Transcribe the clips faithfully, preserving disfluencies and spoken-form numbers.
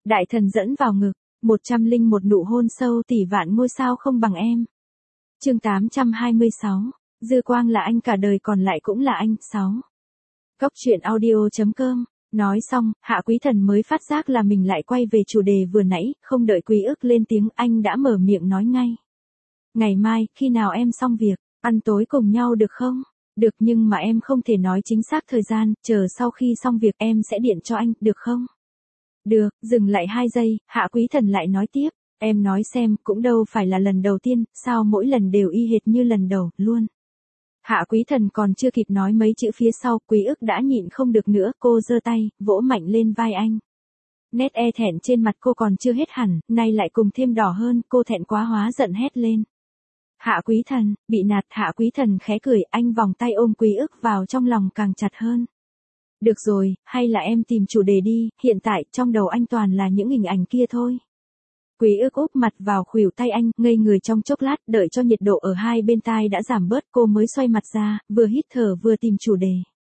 Đại thần dẫn vào ngực, một trăm linh một nụ hôn sâu tỷ vạn ngôi sao không bằng em. Chương tám trăm hai mươi sáu, Dư Quang là anh cả đời còn lại cũng là anh. sáu. Cốc truyện audio chấm com. Nói xong, Hạ Quý Thần mới phát giác là mình lại quay về chủ đề vừa nãy, không đợi Quý Ức lên tiếng, anh đã mở miệng nói ngay. Ngày mai, khi nào em xong việc, ăn tối cùng nhau được không? Được, nhưng mà em không thể nói chính xác thời gian, chờ sau khi xong việc em sẽ điện cho anh, được không? Được, dừng lại hai giây, Hạ Quý Thần lại nói tiếp, em nói xem, cũng đâu phải là lần đầu tiên, sao mỗi lần đều y hệt như lần đầu, luôn. Hạ Quý Thần còn chưa kịp nói mấy chữ phía sau, Quý Ức đã nhịn không được nữa, cô giơ tay, vỗ mạnh lên vai anh. Nét e thẹn trên mặt cô còn chưa hết hẳn, nay lại cùng thêm đỏ hơn, cô thẹn quá hóa giận hét lên. Hạ Quý Thần, bị nạt. Hạ Quý Thần khẽ cười, anh vòng tay ôm Quý Ức vào trong lòng càng chặt hơn. Được rồi, hay là em tìm chủ đề đi, hiện tại trong đầu anh toàn là những hình ảnh kia thôi. Quý Ức úp mặt vào khuỷu tay anh, ngây người trong chốc lát, đợi cho nhiệt độ ở hai bên tai đã giảm bớt, cô mới xoay mặt ra, vừa hít thở vừa tìm chủ đề.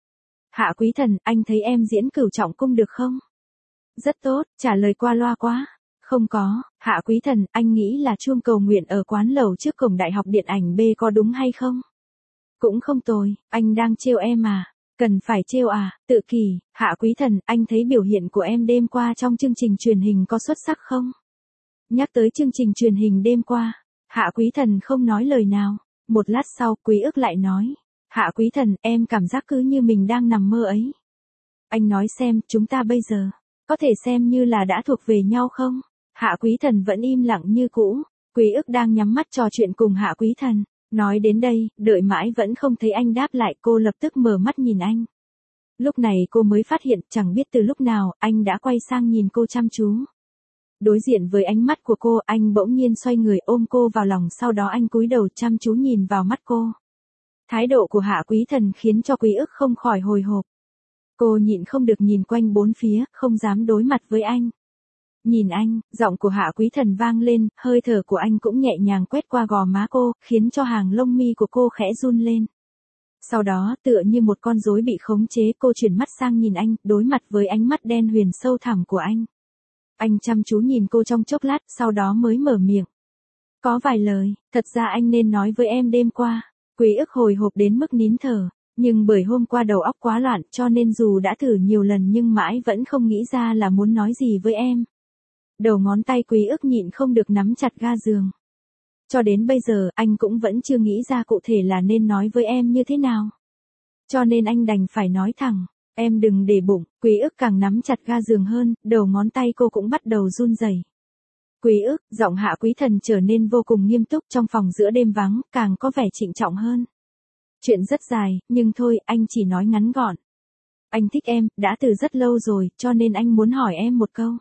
Hạ Quý Thần, anh thấy em diễn Cửu Trọng Cung được không? Rất tốt, trả lời qua loa quá. Không có. Hạ Quý Thần, anh nghĩ là chuông cầu nguyện ở quán lầu trước cổng Đại học Điện ảnh B có đúng hay không? Cũng không tồi, anh đang trêu em à? Cần phải trêu à? Tự kỷ. Hạ Quý Thần, anh thấy biểu hiện của em đêm qua trong chương trình truyền hình có xuất sắc không? Nhắc tới chương trình truyền hình đêm qua, Hạ Quý Thần không nói lời nào. Một lát sau, Quý Ức lại nói, Hạ Quý Thần, em cảm giác cứ như mình đang nằm mơ ấy. Anh nói xem, chúng ta bây giờ, có thể xem như là đã thuộc về nhau không? Hạ Quý Thần vẫn im lặng như cũ, Quý Ức đang nhắm mắt trò chuyện cùng Hạ Quý Thần. Nói đến đây, đợi mãi vẫn không thấy anh đáp lại, cô lập tức mở mắt nhìn anh. Lúc này cô mới phát hiện, chẳng biết từ lúc nào, anh đã quay sang nhìn cô chăm chú. Đối diện với ánh mắt của cô, anh bỗng nhiên xoay người ôm cô vào lòng, sau đó anh cúi đầu chăm chú nhìn vào mắt cô. Thái độ của Hạ Quý Thần khiến cho Quý Ức không khỏi hồi hộp. Cô nhịn không được nhìn quanh bốn phía, không dám đối mặt với anh. Nhìn anh, giọng của Hạ Quý Thần vang lên, hơi thở của anh cũng nhẹ nhàng quét qua gò má cô, khiến cho hàng lông mi của cô khẽ run lên. Sau đó, tựa như một con rối bị khống chế, cô chuyển mắt sang nhìn anh, đối mặt với ánh mắt đen huyền sâu thẳm của anh. Anh chăm chú nhìn cô trong chốc lát, sau đó mới mở miệng. Có vài lời, thật ra anh nên nói với em đêm qua. Quý Ức hồi hộp đến mức nín thở, nhưng bởi hôm qua đầu óc quá loạn cho nên dù đã thử nhiều lần nhưng mãi vẫn không nghĩ ra là muốn nói gì với em. Đầu ngón tay Quý Ức nhịn không được nắm chặt ga giường. Cho đến bây giờ, anh cũng vẫn chưa nghĩ ra cụ thể là nên nói với em như thế nào. Cho nên anh đành phải nói thẳng, em đừng để bụng. Quý Ức càng nắm chặt ga giường hơn, đầu ngón tay cô cũng bắt đầu run rẩy. Quý Ức, giọng Hạ Quý Thần trở nên vô cùng nghiêm túc, trong phòng giữa đêm vắng, càng có vẻ trịnh trọng hơn. Chuyện rất dài, nhưng thôi, anh chỉ nói ngắn gọn. Anh thích em, đã từ rất lâu rồi, cho nên anh muốn hỏi em một câu.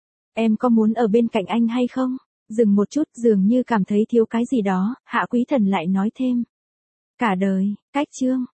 Em có muốn ở bên cạnh anh hay không? Dừng một chút, dường như cảm thấy thiếu cái gì đó, Hạ Quý Thần lại nói thêm. Cả đời. Cách chương.